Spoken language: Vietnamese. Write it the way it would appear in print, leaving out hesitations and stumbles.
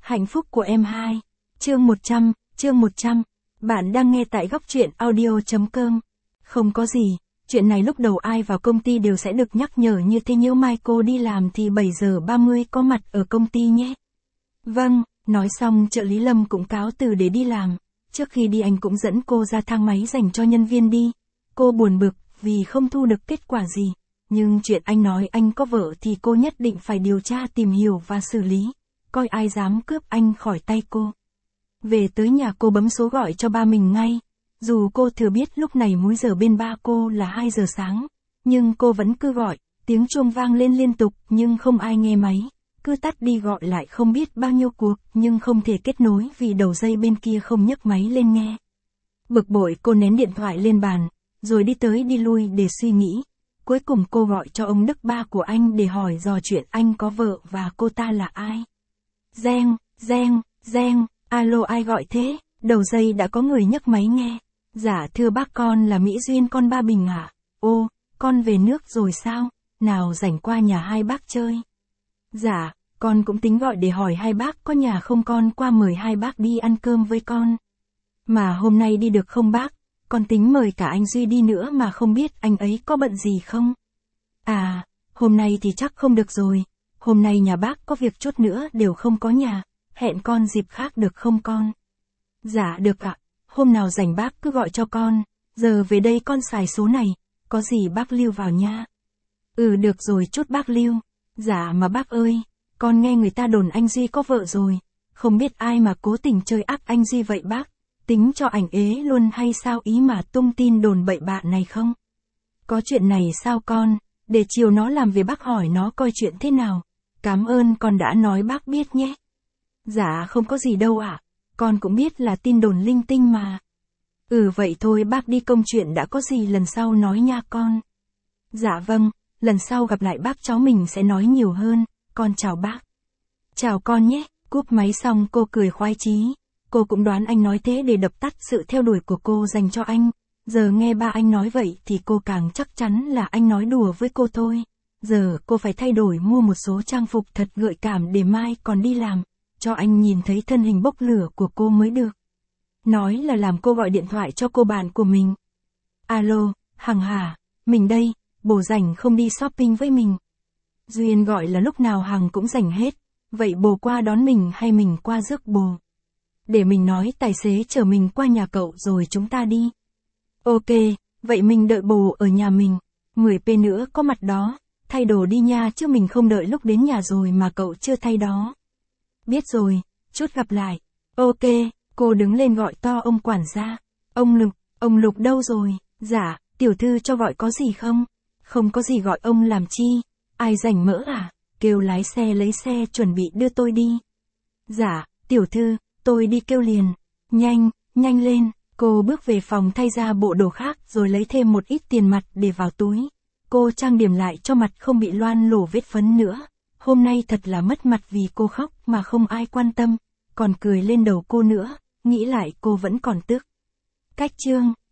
Hạnh phúc của em 2. Chương 100. Bạn đang nghe tại góc truyện audio.com. Không có gì, chuyện này lúc đầu ai vào công ty đều sẽ được nhắc nhở như thế, nhớ mai cô đi làm thì 7 giờ 30 có mặt ở công ty nhé. Vâng, nói xong trợ lý Lâm cũng cáo từ để đi làm. Trước khi đi anh cũng dẫn cô ra thang máy dành cho nhân viên đi. Cô buồn bực vì không thu được kết quả gì. Nhưng chuyện anh nói anh có vợ thì cô nhất định phải điều tra tìm hiểu và xử lý. Coi ai dám cướp anh khỏi tay cô. Về tới nhà cô bấm số gọi cho ba mình ngay. Dù cô thừa biết lúc này múi giờ bên ba cô là 2 giờ sáng. Nhưng cô vẫn cứ gọi, tiếng chuông vang lên liên tục nhưng không ai nghe máy. Cứ tắt đi gọi lại không biết bao nhiêu cuộc nhưng không thể kết nối vì đầu dây bên kia không nhấc máy lên nghe. Bực bội cô ném điện thoại lên bàn, rồi đi tới đi lui để suy nghĩ. Cuối cùng cô gọi cho ông Đức, ba của anh, để hỏi dò chuyện anh có vợ và cô ta là ai. Reng, alo, ai gọi thế? Đầu dây đã có người nhấc máy nghe. Dạ thưa bác, con là Mỹ Duyên, con Ba Bình ạ. Ô, con về nước rồi sao? Nào rảnh qua nhà hai bác chơi. Dạ, con cũng tính gọi để hỏi hai bác có nhà không, con qua mời hai bác đi ăn cơm với con. Mà hôm nay đi được không bác? Con tính mời cả anh Duy đi nữa mà không biết anh ấy có bận gì không? À, hôm nay thì chắc không được rồi. Hôm nay nhà bác có việc chút nữa đều không có nhà. Hẹn con dịp khác được không con? Dạ được ạ. Hôm nào rảnh bác cứ gọi cho con. Giờ về đây con xài số này. Có gì bác lưu vào nha. Ừ được rồi, chút bác lưu. Dạ mà bác ơi, con nghe người ta đồn anh Duy có vợ rồi. Không biết ai mà cố tình chơi ác anh Duy vậy bác. Tính cho ảnh ế luôn hay sao, ý mà tung tin đồn bậy bạ này không? Có chuyện này sao con? Để chiều nó làm về bác hỏi nó coi chuyện thế nào. Cảm ơn con đã nói bác biết nhé. Dạ không có gì đâu ạ. Con cũng biết là tin đồn linh tinh mà. Ừ vậy thôi bác đi công chuyện đã, có gì lần sau nói nha con. Dạ vâng, lần sau gặp lại bác cháu mình sẽ nói nhiều hơn. Con chào bác. Chào con nhé. Cúp máy xong cô cười khoái chí. Cô cũng đoán anh nói thế để đập tắt sự theo đuổi của cô dành cho anh. Giờ nghe ba anh nói vậy thì cô càng chắc chắn là anh nói đùa với cô thôi. Giờ cô phải thay đổi, mua một số trang phục thật gợi cảm để mai còn đi làm, cho anh nhìn thấy thân hình bốc lửa của cô mới được. Nói là làm cô gọi điện thoại cho cô bạn của mình. Alo, Hằng hả? Mình đây, bồ rảnh không đi shopping với mình? Duyên gọi là lúc nào Hằng cũng rảnh hết. Vậy bồ qua đón mình hay mình qua rước bồ? Để mình nói tài xế chở mình qua nhà cậu rồi chúng ta đi. Ok, vậy mình đợi bồ ở nhà mình. 10p nữa có mặt đó. Thay đồ đi nha, chứ mình không đợi lúc đến nhà rồi mà cậu chưa thay đó. Biết rồi, chút gặp lại. Ok, cô đứng lên gọi to ông quản gia. Ông Lục đâu rồi? Dạ, tiểu thư cho gọi có gì không? Không có gì, gọi ông làm chi? Ai rảnh mỡ à? Kêu lái xe lấy xe chuẩn bị đưa tôi đi. Dạ, tiểu thư, tôi đi kêu liền. Nhanh lên. Cô bước về phòng thay ra bộ đồ khác rồi lấy thêm một ít tiền mặt để vào túi. Cô trang điểm lại cho mặt không bị loang lổ vết phấn nữa. Hôm nay thật là mất mặt vì cô khóc mà không ai quan tâm, còn cười lên đầu cô nữa, nghĩ lại cô vẫn còn tức. Cách chương